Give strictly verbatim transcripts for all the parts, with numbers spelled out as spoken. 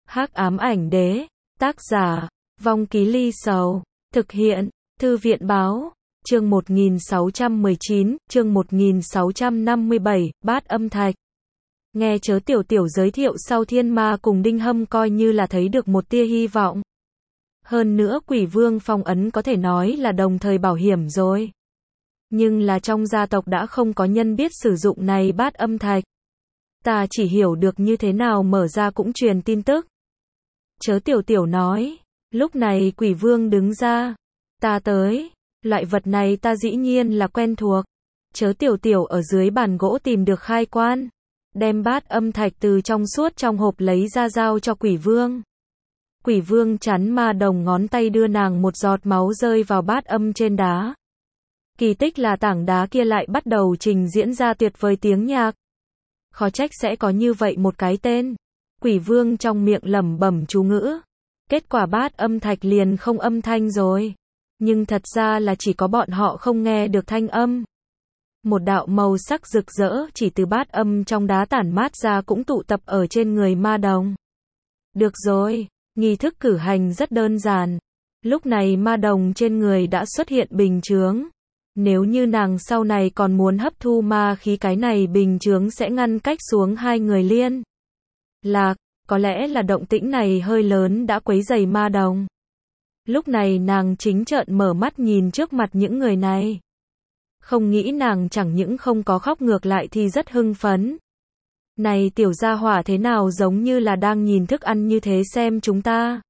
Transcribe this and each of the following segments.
Hắc ám ảnh đế, tác giả, Vong Ký Ly Sầu, thực hiện, Thư viện báo, chương một nghìn sáu trăm mười chín, chương một nghìn sáu trăm năm mươi bảy, Bát Âm Thạch. Nghe Chớ Tiểu Tiểu giới thiệu sau, Thiên Ma cùng Đinh Hâm coi như là thấy được một tia hy vọng. Hơn nữa Quỷ Vương phong ấn có thể nói là đồng thời bảo hiểm rồi. Nhưng là trong gia tộc đã không có nhân biết sử dụng này Bát Âm Thạch. Ta chỉ hiểu được như thế nào mở ra cũng truyền tin tức. Chớ Tiểu Tiểu nói, lúc này Quỷ Vương đứng ra. Ta tới, loại vật này ta dĩ nhiên là quen thuộc. Chớ Tiểu Tiểu ở dưới bàn gỗ tìm được khai quan. Đem Bát Âm Thạch từ trong suốt trong hộp lấy ra giao cho Quỷ Vương. Quỷ Vương chắn ma đồng ngón tay đưa nàng một giọt máu rơi vào bát âm trên đá. Kỳ tích là tảng đá kia lại bắt đầu trình diễn ra tuyệt vời tiếng nhạc. Khó trách sẽ có như vậy một cái tên. Quỷ Vương trong miệng lẩm bẩm chú ngữ. Kết quả Bát Âm Thạch liền không âm thanh rồi. Nhưng thật ra là chỉ có bọn họ không nghe được thanh âm. Một đạo màu sắc rực rỡ chỉ từ bát âm trong đá tản mát ra cũng tụ tập ở trên người ma đồng. Được rồi, nghi thức cử hành rất đơn giản. Lúc này ma đồng trên người đã xuất hiện bình chướng. Nếu như nàng sau này còn muốn hấp thu ma khí, cái này bình chướng sẽ ngăn cách xuống hai người liên lạc. Có lẽ là động tĩnh này hơi lớn đã quấy rầy ma đồng. Lúc này nàng chính trợn mở mắt nhìn trước mặt những người này. Không nghĩ nàng chẳng những không có khóc, ngược lại thì rất hưng phấn. Này tiểu gia hỏa thế nào giống như là đang nhìn thức ăn như thế xem chúng ta.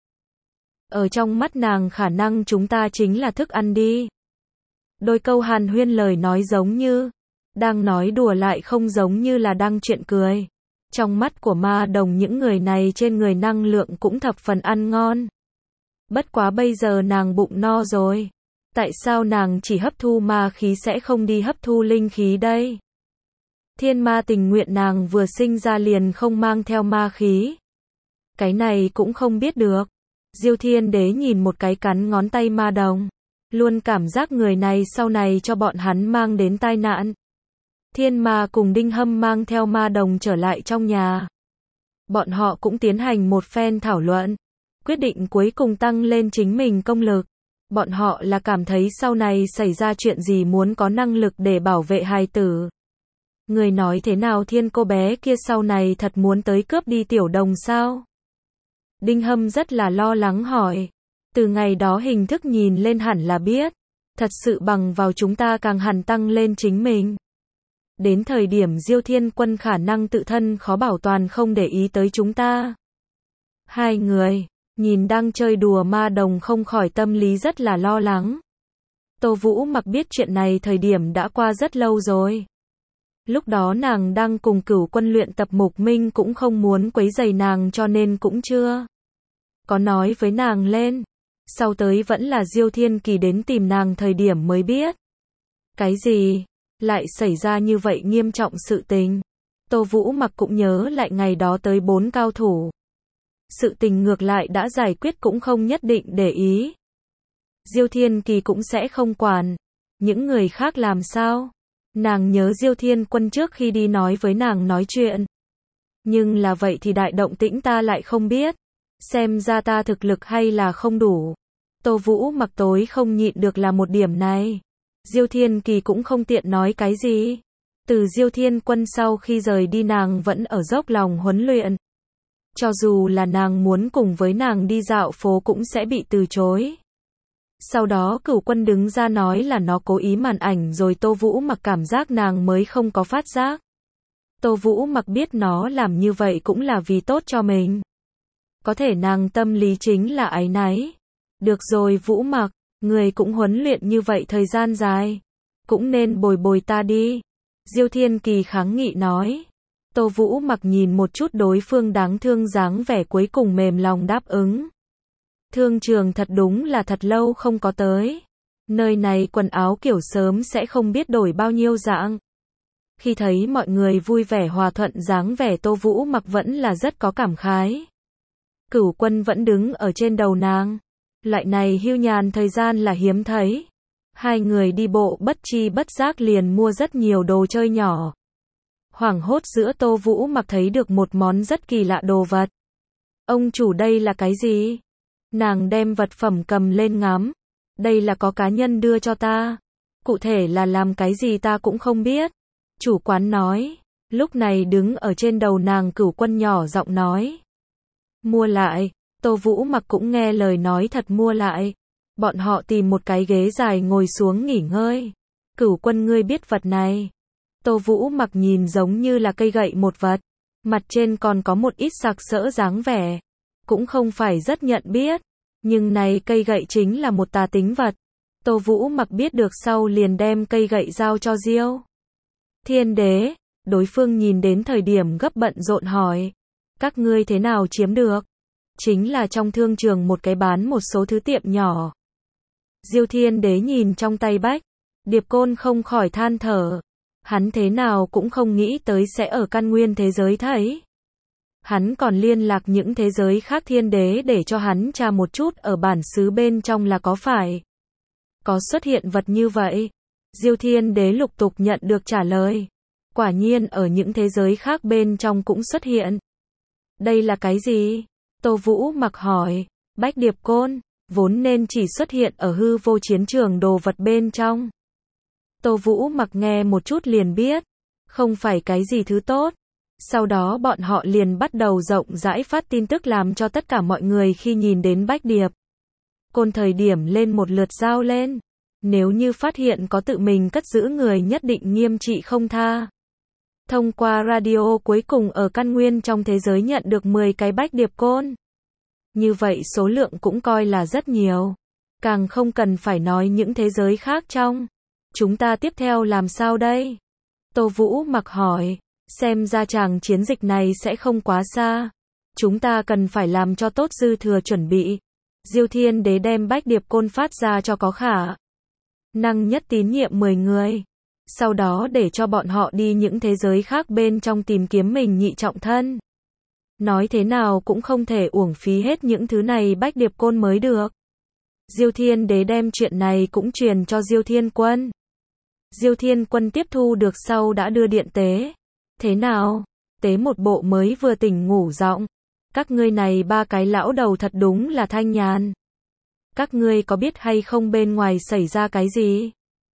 Ở trong mắt nàng khả năng chúng ta chính là thức ăn đi. Đôi câu hàn huyên lời nói giống như đang nói đùa lại không giống như là đang chuyện cười. Trong mắt của ma đồng những người này trên người năng lượng cũng thập phần ăn ngon. Bất quá bây giờ nàng bụng no rồi. Tại sao nàng chỉ hấp thu ma khí sẽ không đi hấp thu linh khí đây? Thiên ma tình nguyện nàng vừa sinh ra liền không mang theo ma khí. Cái này cũng không biết được. Diêu Thiên Đế nhìn một cái cắn ngón tay ma đồng. Luôn cảm giác người này sau này cho bọn hắn mang đến tai nạn. Thiên ma cùng Đinh Hâm mang theo ma đồng trở lại trong nhà. Bọn họ cũng tiến hành một phen thảo luận. Quyết định cuối cùng tăng lên chính mình công lực. Bọn họ là cảm thấy sau này xảy ra chuyện gì muốn có năng lực để bảo vệ hài tử. Người nói thế nào Thiên cô bé kia sau này thật muốn tới cướp đi tiểu đồng sao? Đinh Hâm rất là lo lắng hỏi. Từ ngày đó hình thức nhìn lên hẳn là biết. Thật sự bằng vào chúng ta càng hẳn tăng lên chính mình. Đến thời điểm Diêu Thiên Quân khả năng tự thân khó bảo toàn không để ý tới chúng ta. Hai người nhìn đang chơi đùa ma đồng không khỏi tâm lý rất là lo lắng. Tô Vũ Mặc biết chuyện này thời điểm đã qua rất lâu rồi. Lúc đó nàng đang cùng Cửu Quân luyện tập, Mục Minh cũng không muốn quấy rầy nàng cho nên cũng chưa có nói với nàng lên. Sau tới vẫn là Diêu Thiên Kỳ đến tìm nàng thời điểm mới biết. Cái gì? Lại xảy ra như vậy nghiêm trọng sự tình. Tô Vũ Mặc cũng nhớ lại ngày đó tới bốn cao thủ. Sự tình ngược lại đã giải quyết cũng không nhất định để ý. Diêu Thiên Kỳ cũng sẽ không quản. Những người khác làm sao? Nàng nhớ Diêu Thiên Quân trước khi đi nói với nàng nói chuyện. Nhưng là vậy thì đại động tĩnh ta lại không biết. Xem ra ta thực lực hay là không đủ. Tô Vũ Mặc tối không nhịn được là một điểm này. Diêu Thiên Kỳ cũng không tiện nói cái gì. Từ Diêu Thiên Quân sau khi rời đi nàng vẫn ở dốc lòng huấn luyện. Cho dù là nàng muốn cùng với nàng đi dạo phố cũng sẽ bị từ chối. Sau đó Cửu Quân đứng ra nói là nó cố ý màn ảnh rồi Tô Vũ Mặc cảm giác nàng mới không có phát giác. Tô Vũ Mặc biết nó làm như vậy cũng là vì tốt cho mình. Có thể nàng tâm lý chính là áy náy. Được rồi Vũ Mặc, người cũng huấn luyện như vậy thời gian dài. Cũng nên bồi bồi ta đi. Diêu Thiên Kỳ kháng nghị nói. Tô Vũ Mặc nhìn một chút đối phương đáng thương dáng vẻ cuối cùng mềm lòng đáp ứng. Thương trường thật đúng là thật lâu không có tới. Nơi này quần áo kiểu sớm sẽ không biết đổi bao nhiêu dạng. Khi thấy mọi người vui vẻ hòa thuận dáng vẻ Tô Vũ Mặc vẫn là rất có cảm khái. Cửu Quân vẫn đứng ở trên đầu nàng. Loại này hưu nhàn thời gian là hiếm thấy. Hai người đi bộ bất chi bất giác liền mua rất nhiều đồ chơi nhỏ. Hoảng hốt giữa Tô Vũ Mặc thấy được một món rất kỳ lạ đồ vật. Ông chủ đây là cái gì? Nàng đem vật phẩm cầm lên ngắm. Đây là có cá nhân đưa cho ta. Cụ thể là làm cái gì ta cũng không biết. Chủ quán nói. Lúc này đứng ở trên đầu nàng Cửu Quân nhỏ giọng nói. Mua lại. Tô Vũ Mặc cũng nghe lời nói thật mua lại. Bọn họ tìm một cái ghế dài ngồi xuống nghỉ ngơi. Cửu Quân ngươi biết vật này. Tô Vũ Mặc nhìn giống như là cây gậy một vật. Mặt trên còn có một ít sặc sỡ dáng vẻ. Cũng không phải rất nhận biết. Nhưng này cây gậy chính là một tà tính vật. Tô Vũ Mặc biết được sau liền đem cây gậy giao cho Diêu Thiên Đế. Đối phương nhìn đến thời điểm gấp bận rộn hỏi. Các ngươi thế nào chiếm được? Chính là trong thương trường một cái bán một số thứ tiệm nhỏ. Diêu Thiên Đế nhìn trong tay Bách Điệp Côn không khỏi than thở. Hắn thế nào cũng không nghĩ tới sẽ ở căn nguyên thế giới thấy. Hắn còn liên lạc những thế giới khác thiên đế để cho hắn tra một chút ở bản xứ bên trong là có phải có xuất hiện vật như vậy. Diêu Thiên Đế lục tục nhận được trả lời. Quả nhiên ở những thế giới khác bên trong cũng xuất hiện. Đây là cái gì? Tô Vũ Mặc hỏi. Bách Điệp Côn, vốn nên chỉ xuất hiện ở hư vô chiến trường đồ vật bên trong. Tô Vũ Mặc nghe một chút liền biết. Không phải cái gì thứ tốt. Sau đó bọn họ liền bắt đầu rộng rãi phát tin tức làm cho tất cả mọi người khi nhìn đến Bách Điệp Côn thời điểm lên một lượt dao lên. Nếu như phát hiện có tự mình cất giữ người nhất định nghiêm trị không tha. Thông qua radio cuối cùng ở căn nguyên trong thế giới nhận được mười cái Bách Điệp Côn. Như vậy số lượng cũng coi là rất nhiều. Càng không cần phải nói những thế giới khác trong. Chúng ta tiếp theo làm sao đây? Tô Vũ Mặc hỏi. Xem ra chàng chiến dịch này sẽ không quá xa. Chúng ta cần phải làm cho tốt dư thừa chuẩn bị. Diêu Thiên Đế đem Bách Điệp Côn phát ra cho có khả năng nhất tín nhiệm mười người. Sau đó để cho bọn họ đi những thế giới khác bên trong tìm kiếm mình nhị trọng thân. Nói thế nào cũng không thể uổng phí hết những thứ này Bách Điệp Côn mới được. Diêu Thiên Đế đem chuyện này cũng truyền cho Diêu Thiên Quân. Diêu Thiên Quân tiếp thu được sau đã đưa điện tế. Thế nào? Tế một bộ mới vừa tỉnh ngủ giọng. Các ngươi này ba cái lão đầu thật đúng là thanh nhàn. Các ngươi có biết hay không bên ngoài xảy ra cái gì?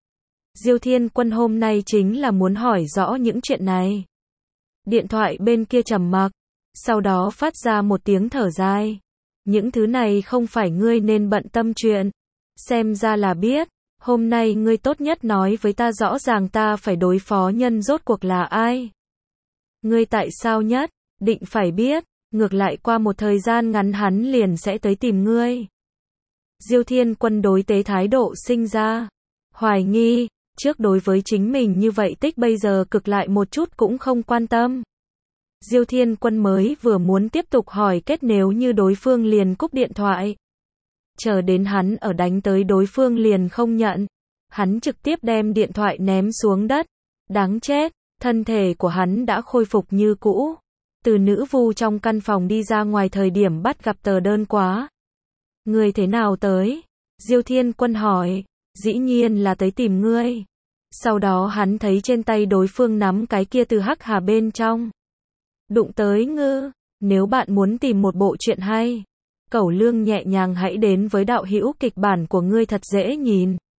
Diêu Thiên Quân hôm nay chính là muốn hỏi rõ những chuyện này. Điện thoại bên kia trầm mặc. Sau đó phát ra một tiếng thở dài. Những thứ này không phải ngươi nên bận tâm chuyện. Xem ra là biết. Hôm nay ngươi tốt nhất nói với ta rõ ràng ta phải đối phó nhân rốt cuộc là ai. Ngươi tại sao nhất định phải biết, ngược lại qua một thời gian ngắn hắn liền sẽ tới tìm ngươi. Diêu Thiên Quân đối tế thái độ sinh ra hoài nghi, trước đối với chính mình như vậy tích bây giờ cực lại một chút cũng không quan tâm. Diêu Thiên Quân mới vừa muốn tiếp tục hỏi kết nếu như đối phương liền cúp điện thoại. Chờ đến hắn ở đánh tới đối phương liền không nhận. Hắn trực tiếp đem điện thoại ném xuống đất. Đáng chết. Thân thể của hắn đã khôi phục như cũ. Từ nữ vu trong căn phòng đi ra ngoài thời điểm bắt gặp tờ đơn quá. Ngươi thế nào tới? Diêu Thiên Quân hỏi. Dĩ nhiên là tới tìm ngươi. Sau đó hắn thấy trên tay đối phương nắm cái kia từ hắc hà bên trong. Đụng tới ngư. Nếu bạn muốn tìm một bộ truyện hay, Cẩu Lương nhẹ nhàng hãy đến với đạo hữu kịch bản của ngươi thật dễ nhìn.